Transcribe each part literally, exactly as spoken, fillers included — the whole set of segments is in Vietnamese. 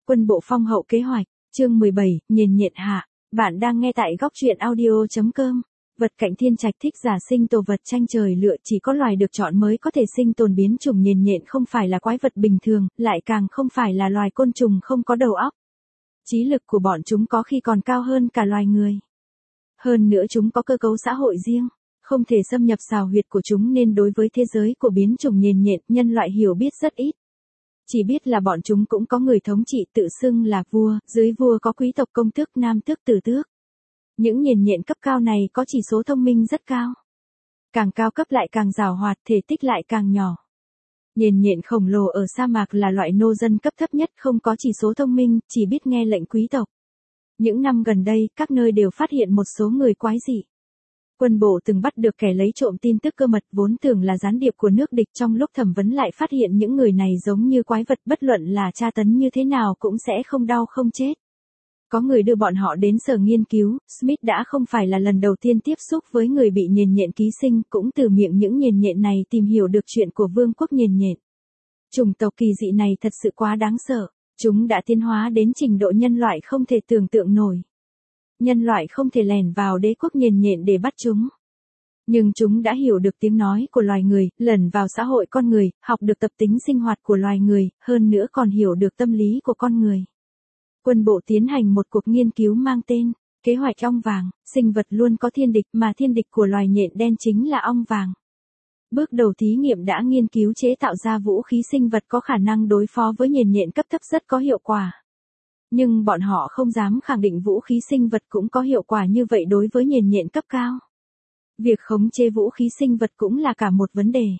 Quân bộ phong hậu kế hoạch, chương mười bảy, nhiệt nhiệt hạ. Bạn đang nghe tại góc truyện audio chấm com. Vật cạnh thiên trạch thích giả sinh tổ vật tranh trời lựa, chỉ có loài được chọn mới có thể sinh tồn. Biến chủng nhiệt nhện không phải là quái vật bình thường, lại càng không phải là loài côn trùng không có đầu óc. Trí lực của bọn chúng có khi còn cao hơn cả loài người. Hơn nữa chúng có cơ cấu xã hội riêng, không thể xâm nhập xào huyệt của chúng, nên đối với thế giới của biến chủng nhiệt nhện, nhân loại hiểu biết rất ít. Chỉ biết là bọn chúng cũng có người thống trị tự xưng là vua, dưới vua có quý tộc, công tước, nam tước, tử tước. Những nhiệt nhện cấp cao này có chỉ số thông minh rất cao. Càng cao cấp lại càng giàu hoạt, thể tích lại càng nhỏ. Nhiệt nhện khổng lồ ở sa mạc là loại nô dân cấp thấp nhất, không có chỉ số thông minh, chỉ biết nghe lệnh quý tộc. Những năm gần đây, các nơi đều phát hiện một số người quái dị. Quân bộ từng bắt được kẻ lấy trộm tin tức cơ mật, vốn tưởng là gián điệp của nước địch, trong lúc thẩm vấn lại phát hiện những người này giống như quái vật, bất luận là tra tấn như thế nào cũng sẽ không đau không chết. Có người đưa bọn họ đến sở nghiên cứu. Smith đã không phải là lần đầu tiên tiếp xúc với người bị nhiệt nhện ký sinh, cũng từ miệng những nhiệt nhện này tìm hiểu được chuyện của vương quốc nhiệt nhện. Chủng tộc kỳ dị này thật sự quá đáng sợ, chúng đã tiến hóa đến trình độ nhân loại không thể tưởng tượng nổi. Nhân loại không thể lẻn vào đế quốc nhiệt nhện để bắt chúng. Nhưng chúng đã hiểu được tiếng nói của loài người, lẩn vào xã hội con người, học được tập tính sinh hoạt của loài người, hơn nữa còn hiểu được tâm lý của con người. Quân bộ tiến hành một cuộc nghiên cứu mang tên kế hoạch ong vàng. Sinh vật luôn có thiên địch, mà thiên địch của loài nhện đen chính là ong vàng. Bước đầu thí nghiệm đã nghiên cứu chế tạo ra vũ khí sinh vật có khả năng đối phó với nhiệt nhện cấp thấp rất có hiệu quả. Nhưng bọn họ không dám khẳng định vũ khí sinh vật cũng có hiệu quả như vậy đối với nhiệt nhện cấp cao. Việc khống chế vũ khí sinh vật cũng là cả một vấn đề.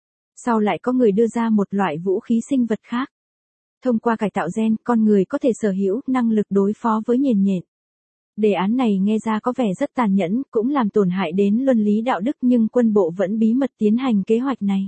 Sau lại có người đưa ra một loại vũ khí sinh vật khác. Thông qua cải tạo gen, con người có thể sở hữu năng lực đối phó với nhiệt nhện. Đề án này nghe ra có vẻ rất tàn nhẫn, cũng làm tổn hại đến luân lý đạo đức, nhưng quân bộ vẫn bí mật tiến hành kế hoạch này.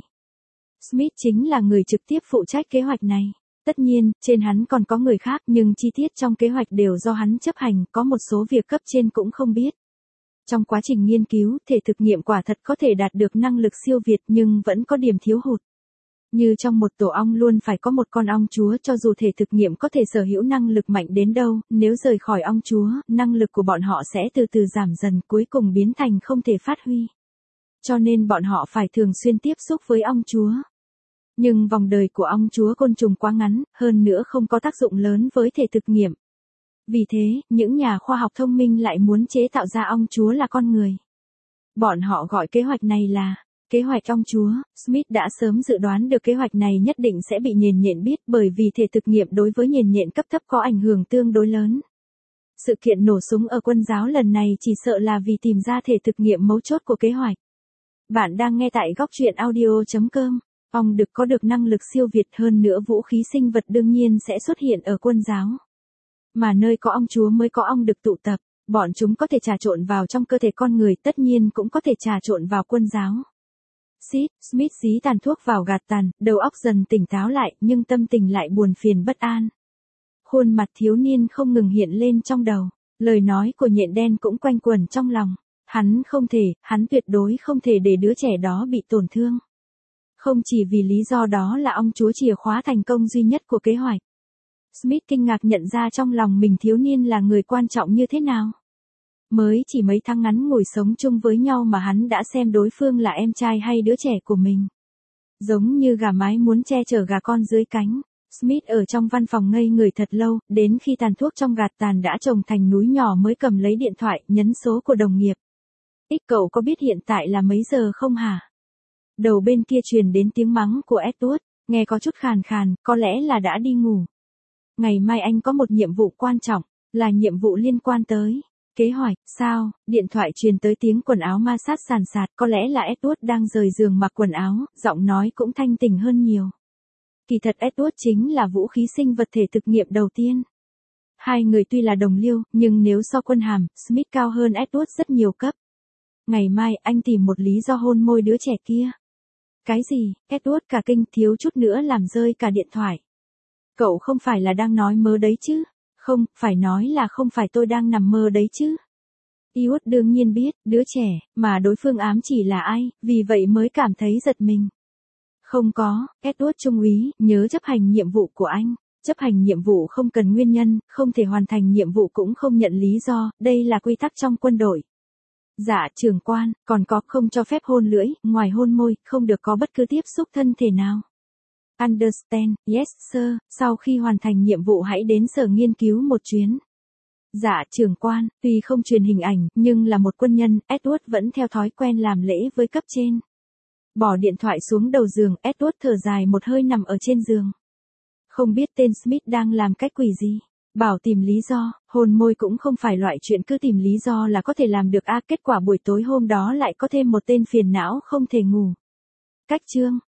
Smith chính là người trực tiếp phụ trách kế hoạch này. Tất nhiên, trên hắn còn có người khác, nhưng chi tiết trong kế hoạch đều do hắn chấp hành, có một số việc cấp trên cũng không biết. Trong quá trình nghiên cứu, thể thực nghiệm quả thật có thể đạt được năng lực siêu việt, nhưng vẫn có điểm thiếu hụt. Như trong một tổ ong luôn phải có một con ong chúa, cho dù thể thực nghiệm có thể sở hữu năng lực mạnh đến đâu, nếu rời khỏi ong chúa, năng lực của bọn họ sẽ từ từ giảm dần, cuối cùng biến thành không thể phát huy. Cho nên bọn họ phải thường xuyên tiếp xúc với ong chúa. Nhưng vòng đời của ong chúa côn trùng quá ngắn, hơn nữa không có tác dụng lớn với thể thực nghiệm. Vì thế, những nhà khoa học thông minh lại muốn chế tạo ra ong chúa là con người. Bọn họ gọi kế hoạch này là kế hoạch ong chúa. Smith đã sớm dự đoán được kế hoạch này nhất định sẽ bị nhiệt nhện biết, bởi vì thể thực nghiệm đối với nhiệt nhện cấp thấp có ảnh hưởng tương đối lớn. Sự kiện nổ súng ở quân giáo lần này chỉ sợ là vì tìm ra thể thực nghiệm mấu chốt của kế hoạch. Bạn đang nghe tại góc truyện audio chấm com. Ong đực có được năng lực siêu việt, hơn nữa vũ khí sinh vật đương nhiên sẽ xuất hiện ở quân giáo. Mà nơi có ong chúa mới có ong đực tụ tập, bọn chúng có thể trà trộn vào trong cơ thể con người, tất nhiên cũng có thể trà trộn vào quân giáo. Sid, Smith dí tàn thuốc vào gạt tàn, đầu óc dần tỉnh táo lại, nhưng tâm tình lại buồn phiền bất an. Khuôn mặt thiếu niên không ngừng hiện lên trong đầu, lời nói của nhện đen cũng quanh quẩn trong lòng. Hắn không thể, hắn tuyệt đối không thể để đứa trẻ đó bị tổn thương. Không chỉ vì lý do đó là ong chúa chìa khóa thành công duy nhất của kế hoạch. Smith kinh ngạc nhận ra trong lòng mình thiếu niên là người quan trọng như thế nào. Mới chỉ mấy tháng ngắn ngủi sống chung với nhau mà hắn đã xem đối phương là em trai hay đứa trẻ của mình. Giống như gà mái muốn che chở gà con dưới cánh. Smith ở trong văn phòng ngây người thật lâu, đến khi tàn thuốc trong gạt tàn đã chồng thành núi nhỏ mới cầm lấy điện thoại, nhấn số của đồng nghiệp. Ích, cậu có biết hiện tại là mấy giờ không hả? Đầu bên kia truyền đến tiếng mắng của Edward, nghe có chút khàn khàn, có lẽ là đã đi ngủ. Ngày mai anh có một nhiệm vụ quan trọng, là nhiệm vụ liên quan tới kế hoạch. Sao? Điện thoại truyền tới tiếng quần áo ma sát sàn sạt, có lẽ là Edward đang rời giường mặc quần áo, giọng nói cũng thanh tỉnh hơn nhiều. Kỳ thật Edward chính là vũ khí sinh vật thể thực nghiệm đầu tiên. Hai người tuy là đồng liêu, nhưng nếu so quân hàm, Smith cao hơn Edward rất nhiều cấp. Ngày mai anh tìm một lý do hôn môi đứa trẻ kia. Cái gì? Edward cả kinh, thiếu chút nữa làm rơi cả điện thoại. Cậu không phải là đang nói mơ đấy chứ? Không, phải nói là không phải tôi đang nằm mơ đấy chứ. Edward đương nhiên biết, đứa trẻ, mà đối phương ám chỉ là ai, vì vậy mới cảm thấy giật mình. Không có, Edward trung úy, nhớ chấp hành nhiệm vụ của anh. Chấp hành nhiệm vụ không cần nguyên nhân, không thể hoàn thành nhiệm vụ cũng không nhận lý do, đây là quy tắc trong quân đội. Dạ trưởng quan, còn có không cho phép hôn lưỡi, ngoài hôn môi, không được có bất cứ tiếp xúc thân thể nào. Understand, yes sir, sau khi hoàn thành nhiệm vụ hãy đến sở nghiên cứu một chuyến. Dạ trưởng quan, tuy không truyền hình ảnh, nhưng là một quân nhân, Edward vẫn theo thói quen làm lễ với cấp trên. Bỏ điện thoại xuống đầu giường, Edward thở dài một hơi nằm ở trên giường. Không biết tên Smith đang làm cách quỷ gì. Bảo tìm lý do, hôn môi cũng không phải loại chuyện cứ tìm lý do là có thể làm được a à, kết quả buổi tối hôm đó lại có thêm một tên phiền não không thể ngủ. Cách chương